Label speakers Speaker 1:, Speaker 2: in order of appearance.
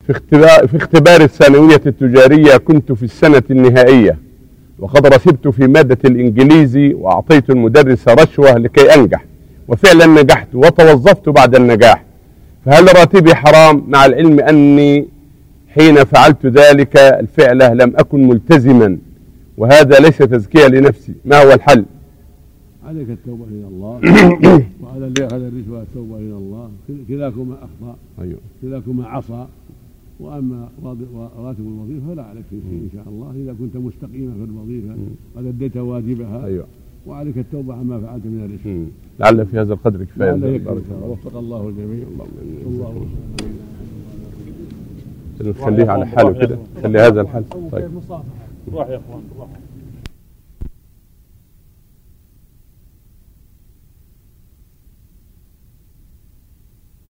Speaker 1: في اختبار الثانوية التجارية كنت في السنة النهائية، وقد رسبت في مادة الإنجليزي وأعطيت المدرس رشوة لكي أنجح، وفعلا نجحت وتوظفت بعد النجاح، فهل راتبي حرام مع العلم أني حين فعلت ذلك الفعلة لم أكن ملتزما، وهذا ليس تزكية لنفسي؟ ما هو الحل؟
Speaker 2: عليك التوبة إلى الله وعلى اللي أخذ الرشوة التوبة إلى الله، كلاكما أخطأ. أيوه. كلاكما عصى. وأما راتب الوظيفة فلا عليك فيه إن شاء الله إذا كنت مستقيما في الوظيفة قد أديت واجبها. أيوه. وعليك التوبة عما فعلت من الرشوة.
Speaker 1: لعل في هذا القدر كفاية.
Speaker 2: وفق الله الجميع. الله
Speaker 1: نخليه على حاله كده، خلي هذا الحال. طيب.
Speaker 3: روح يا اخوان روح.